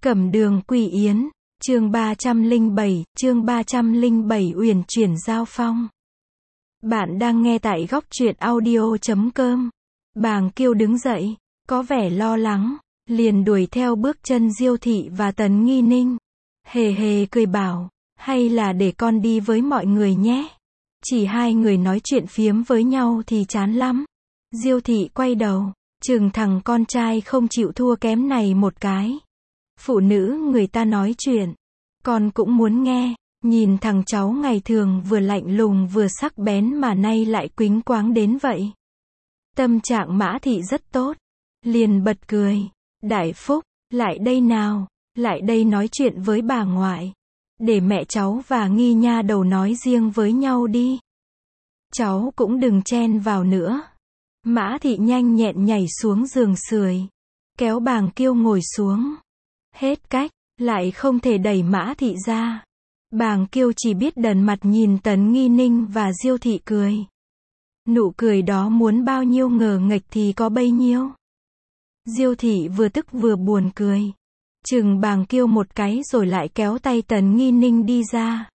Cẩm đường Quỳ Yến, chương 307, Uyển chuyển giao phong. Bạn đang nghe tại góc truyện audio.com. Bàng Kiêu đứng dậy, có vẻ lo lắng, liền đuổi theo bước chân Diêu Thị và Tần Nghi Ninh. Hề hề cười bảo, hay là để con đi với mọi người nhé. Chỉ hai người nói chuyện phiếm với nhau thì chán lắm. Diêu Thị quay đầu, chừng thằng con trai không chịu thua kém này một cái. Phụ nữ người ta nói chuyện, con cũng muốn nghe. Nhìn thằng cháu ngày thường vừa lạnh lùng vừa sắc bén mà nay lại quýnh quáng đến vậy. Tâm trạng Mã Thị rất tốt, liền bật cười. Đại Phúc, lại đây nào, lại đây nói chuyện với bà ngoại. Để mẹ cháu và Nghi nha đầu nói riêng với nhau đi. Cháu cũng đừng chen vào nữa. Mã Thị nhanh nhẹn nhảy xuống giường sưởi, kéo Bàng Kiêu ngồi xuống. Hết cách, lại không thể đẩy Mã Thị ra. Bàng Kiêu chỉ biết đần mặt nhìn Tần Nghi Ninh và Diêu Thị cười. Nụ cười đó muốn bao nhiêu ngờ nghệch thì có bấy nhiêu. Diêu Thị vừa tức vừa buồn cười, chừng Bàng Kiêu một cái rồi lại kéo tay Tần Nghi Ninh đi ra.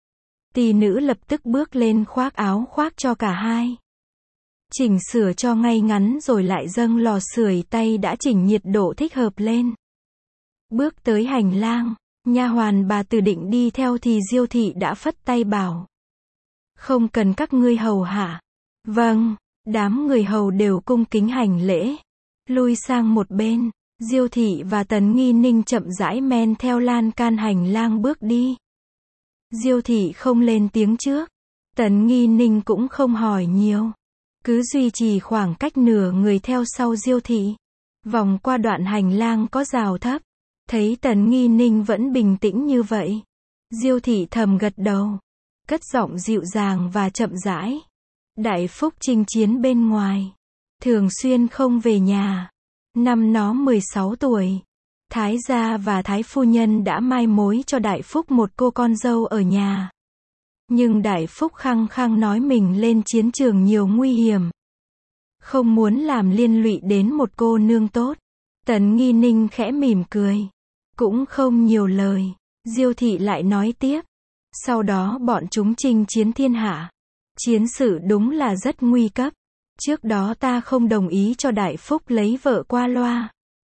Tỷ nữ lập tức bước lên khoác áo khoác cho cả hai. Chỉnh sửa cho ngay ngắn rồi lại dâng lò sưởi tay đã chỉnh nhiệt độ thích hợp lên. Bước tới hành lang, nha hoàn bà Từ định đi theo thì Diêu Thị đã phất tay bảo. Không cần các ngươi hầu hạ. Vâng, đám người hầu đều cung kính hành lễ. Lui sang một bên, Diêu Thị và Tần Nghi Ninh chậm rãi men theo lan can hành lang bước đi. Diêu Thị không lên tiếng trước, Tần Nghi Ninh cũng không hỏi nhiều. Cứ duy trì khoảng cách nửa người theo sau Diêu Thị. Vòng qua đoạn hành lang có rào thấp. Thấy Tần Nghi Ninh vẫn bình tĩnh như vậy, Diêu Thị thầm gật đầu, cất giọng dịu dàng và chậm rãi. Đại Phúc chinh chiến bên ngoài, thường xuyên không về nhà. Năm nó 16 tuổi, Thái gia và Thái phu nhân đã mai mối cho Đại Phúc một cô con dâu ở nhà. Nhưng Đại Phúc khăng khăng nói mình lên chiến trường nhiều nguy hiểm, không muốn làm liên lụy đến một cô nương tốt. Tần Nghi Ninh khẽ mỉm cười, cũng không nhiều lời. Diêu Thị lại nói tiếp. Sau đó bọn chúng chinh chiến thiên hạ. Chiến sự đúng là rất nguy cấp. Trước đó ta không đồng ý cho Đại Phúc lấy vợ qua loa.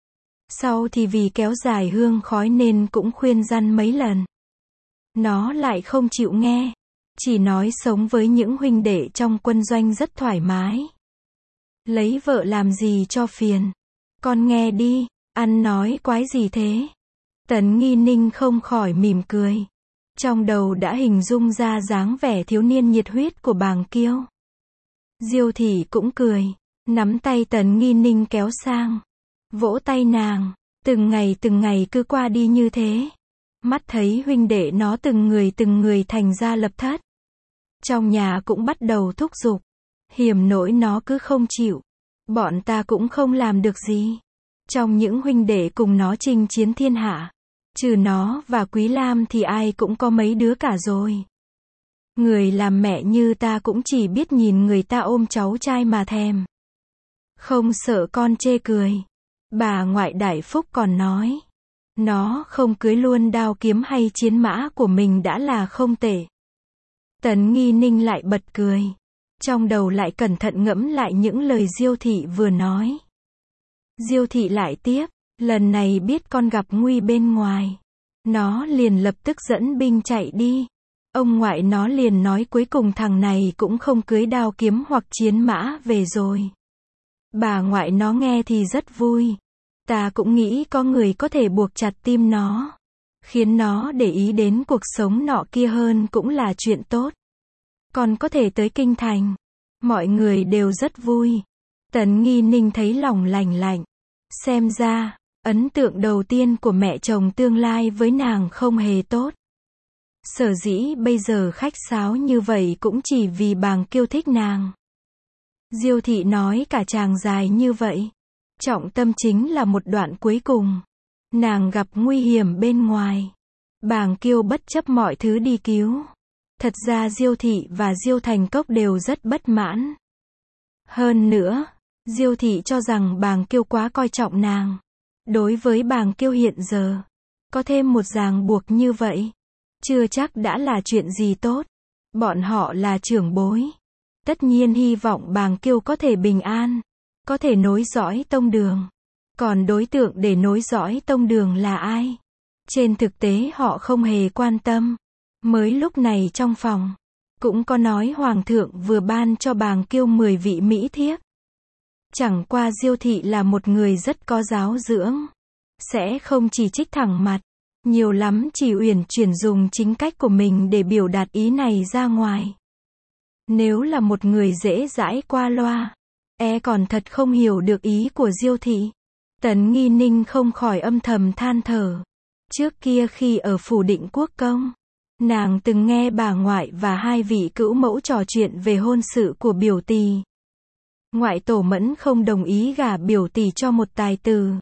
Sau thì vì kéo dài hương khói nên cũng khuyên răn mấy lần. Nó lại không chịu nghe. Chỉ nói sống với những huynh đệ trong quân doanh rất thoải mái. Lấy vợ làm gì cho phiền. Con nghe đi, ăn nói quái gì thế? Tần Nghi Ninh không khỏi mỉm cười. Trong đầu đã hình dung ra dáng vẻ thiếu niên nhiệt huyết của Bàng Kiêu. Diêu Thị cũng cười, nắm tay Tần Nghi Ninh kéo sang, vỗ tay nàng. Từng ngày cứ qua đi như thế. Mắt thấy huynh đệ nó từng người thành ra lập thất. Trong nhà cũng bắt đầu thúc giục. Hiểm nỗi nó cứ không chịu. Bọn ta cũng không làm được gì. Trong những huynh đệ cùng nó chinh chiến thiên hạ, trừ nó và Quý Lam thì ai cũng có mấy đứa cả rồi. Người làm mẹ như ta cũng chỉ biết nhìn người ta ôm cháu trai mà thèm. Không sợ con chê cười. Bà ngoại Đại Phúc còn nói, nó không cưới luôn đao kiếm hay chiến mã của mình đã là không tệ. Tần Nghi Ninh lại bật cười. Trong đầu lại cẩn thận ngẫm lại những lời Diêu Thị vừa nói. Diêu Thị lại tiếp, lần này biết con gặp nguy bên ngoài. Nó liền lập tức dẫn binh chạy đi. Ông ngoại nó liền nói cuối cùng thằng này cũng không cưới đao kiếm hoặc chiến mã về rồi. Bà ngoại nó nghe thì rất vui. Ta cũng nghĩ có người có thể buộc chặt tim nó, khiến nó để ý đến cuộc sống nọ kia hơn cũng là chuyện tốt. Còn có thể tới kinh thành. Mọi người đều rất vui. Tần Nghi Ninh thấy lòng lành lạnh. Xem ra, ấn tượng đầu tiên của mẹ chồng tương lai với nàng không hề tốt. Sở dĩ bây giờ khách sáo như vậy cũng chỉ vì Bàng Kiêu thích nàng. Diêu Thị nói cả chàng dài như vậy. Trọng tâm chính là một đoạn cuối cùng. Nàng gặp nguy hiểm bên ngoài. Bàng Kiêu bất chấp mọi thứ đi cứu. Thật ra Diêu Thị và Diêu Thành Cốc đều rất bất mãn. Hơn nữa, Diêu Thị cho rằng Bàng Kiêu quá coi trọng nàng. Đối với Bàng Kiêu hiện giờ, Có thêm một ràng buộc như vậy, chưa chắc đã là chuyện gì tốt. Bọn họ là trưởng bối. Tất nhiên hy vọng Bàng Kiêu có thể bình an, có thể nối dõi tông đường. Còn đối tượng để nối dõi tông đường là ai? Trên thực tế họ không hề quan tâm. Mới lúc này trong phòng, cũng có nói Hoàng thượng vừa ban cho Bàng Kiêu 10 vị mỹ thiếp. Chẳng qua Diêu thị là một người rất có giáo dưỡng. Sẽ không chỉ trích thẳng mặt. Nhiều lắm chỉ uyển chuyển dùng chính cách của mình để biểu đạt ý này ra ngoài. Nếu là một người dễ dãi qua loa, còn thật không hiểu được ý của Diêu thị. Tấn Nghi Ninh không khỏi âm thầm than thở. Trước kia khi ở phủ Định Quốc công, nàng từng nghe bà ngoại và hai vị cữu mẫu trò chuyện về hôn sự của biểu tỳ. Ngoại tổ Mẫn không đồng ý gả biểu tỳ cho một tài tử.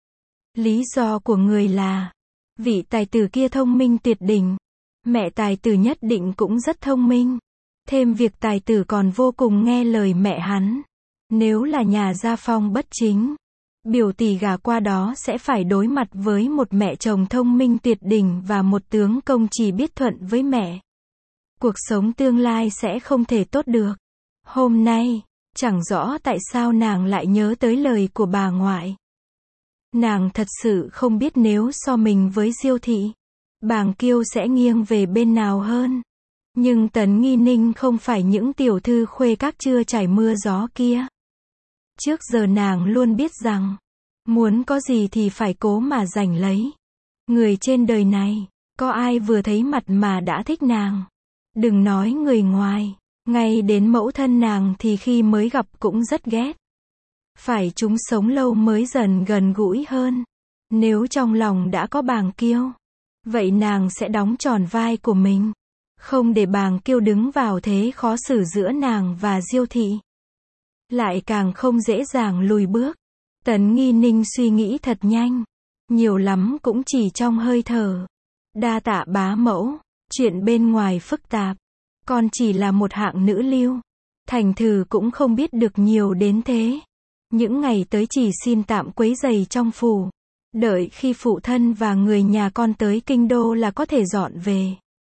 Lý do của người là, vị tài tử kia thông minh tuyệt đỉnh. Mẹ tài tử nhất định cũng rất thông minh. Thêm việc tài tử còn vô cùng nghe lời mẹ hắn. Nếu là nhà gia phong bất chính, biểu tỷ gả qua đó sẽ phải đối mặt với một mẹ chồng thông minh tuyệt đỉnh và một tướng công chỉ biết thuận với mẹ. Cuộc sống tương lai sẽ không thể tốt được. Hôm nay, chẳng rõ tại sao nàng lại nhớ tới lời của bà ngoại. Nàng thật sự không biết nếu so mình với Diêu thị, Bàng Kiêu sẽ nghiêng về bên nào hơn. Nhưng Tấn Nghi Ninh không phải những tiểu thư khuê các chưa trải mưa gió kia. Trước giờ nàng luôn biết rằng, muốn có gì thì phải cố mà giành lấy. Người trên đời này, có ai vừa thấy mặt mà đã thích nàng. Đừng nói người ngoài, ngay đến mẫu thân nàng thì khi mới gặp cũng rất ghét. Phải chúng sống lâu mới dần gần gũi hơn. Nếu trong lòng đã có Bàng Kiêu, vậy nàng sẽ đóng tròn vai của mình. Không để Bàng Kiêu đứng vào thế khó xử giữa nàng và Diêu thị. Lại càng không dễ dàng lùi bước. Tấn Nghi Ninh suy nghĩ thật nhanh. Nhiều lắm cũng chỉ trong hơi thở. Đa tạ bá mẫu. Chuyện bên ngoài phức tạp. Con chỉ là một hạng nữ lưu. Thành thử cũng không biết được nhiều đến thế. Những ngày tới chỉ xin tạm quấy rầy trong phủ. Đợi khi phụ thân và người nhà con tới kinh đô là có thể dọn về.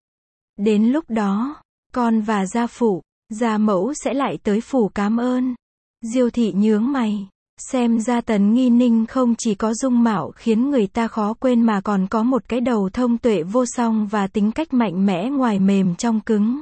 Đến lúc đó, con và gia phụ, gia mẫu sẽ lại tới phủ cảm ơn. Diêu thị nhướng mày. Xem ra Tấn Nghi Ninh không chỉ có dung mạo khiến người ta khó quên mà còn có một cái đầu thông tuệ vô song và tính cách mạnh mẽ ngoài mềm trong cứng.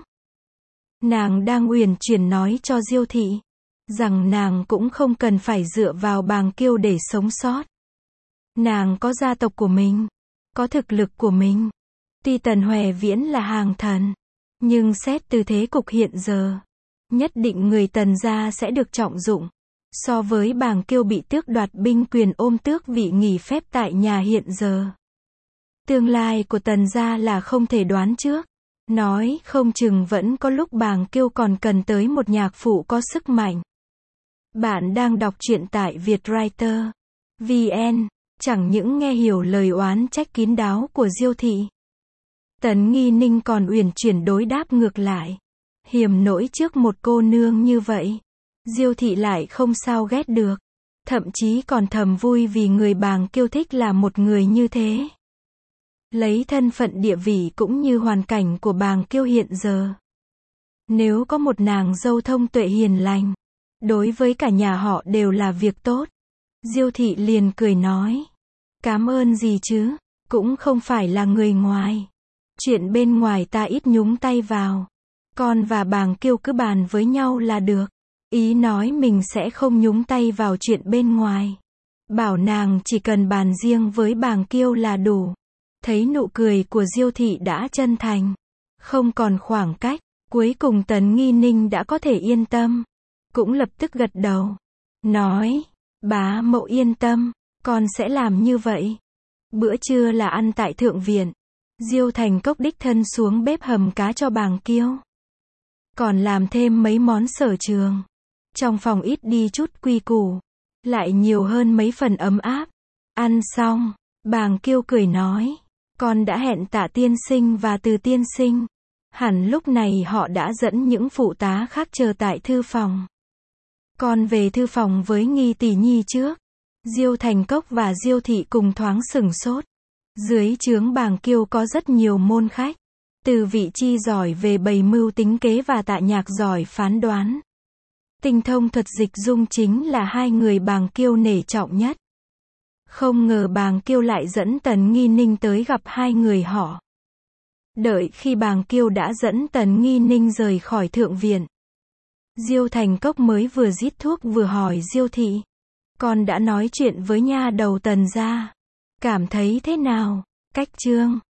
Nàng đang uyển chuyển nói cho Diêu thị rằng nàng cũng không cần phải dựa vào Bàng Kiêu để sống sót. Nàng có gia tộc của mình, có thực lực của mình. Tuy Tần Hoè Viễn là hàng thần, nhưng xét từ thế cục hiện giờ, nhất định người Tần gia sẽ được trọng dụng. So với Bàng Kiêu bị tước đoạt binh quyền ôm tước vị nghỉ phép tại nhà hiện giờ. Tương lai của Tần gia là không thể đoán trước. Nói không chừng vẫn có lúc Bàng Kiêu còn cần tới một nhạc phụ có sức mạnh. Bạn đang đọc truyện tại Vietwriter VN, chẳng những nghe hiểu lời oán trách kín đáo của Diêu thị. Tấn Nghi Ninh còn uyển chuyển đối đáp ngược lại. Hiềm nỗi trước một cô nương như vậy, Diêu thị lại không sao ghét được. Thậm chí còn thầm vui vì người Bàng Kiêu thích là một người như thế. Lấy thân phận địa vị cũng như hoàn cảnh của Bàng Kiêu hiện giờ. Nếu có một nàng dâu thông tuệ hiền lành, đối với cả nhà họ đều là việc tốt. Diêu thị liền cười nói. Cảm ơn gì chứ, cũng không phải là người ngoài. Chuyện bên ngoài ta ít nhúng tay vào. Con và Bàng Kiêu cứ bàn với nhau là được. Ý nói mình sẽ không nhúng tay vào chuyện bên ngoài. Bảo nàng chỉ cần bàn riêng với Bàng Kiêu là đủ. Thấy nụ cười của Diêu thị đã chân thành, không còn khoảng cách. Cuối cùng Tấn Nghi Ninh đã có thể yên tâm. Cũng lập tức gật đầu. Nói, bá mẫu yên tâm, con sẽ làm như vậy. Bữa trưa là ăn tại thượng viện. Diêu Thành Cốc đích thân xuống bếp hầm cá cho Bàng Kiêu. Còn làm thêm mấy món sở trường. Trong phòng ít đi chút quy củ, lại nhiều hơn mấy phần ấm áp. Ăn xong, Bàng Kiêu cười nói. Con đã hẹn Tạ tiên sinh và Từ tiên sinh. Hẳn lúc này họ đã dẫn những phụ tá khác chờ tại thư phòng. Con về thư phòng với Nghi tỷ nhi trước. Diêu Thành Cốc và Diêu thị cùng thoáng sửng sốt. Dưới trướng Bàng Kiêu có rất nhiều môn khách. Từ Vị Chi giỏi về bày mưu tính kế và Tạ Nhạc giỏi phán đoán. Tinh thông thuật dịch dung chính là hai người Bàng Kiêu nể trọng nhất. Không ngờ Bàng Kiêu lại dẫn Tần Nghi Ninh tới gặp hai người họ. Đợi khi Bàng Kiêu đã dẫn Tần Nghi Ninh rời khỏi thượng viện, Diêu Thành Cốc mới vừa rít thuốc vừa hỏi Diêu thị: con đã nói chuyện với nha đầu Tần gia, cảm thấy thế nào? Cách chương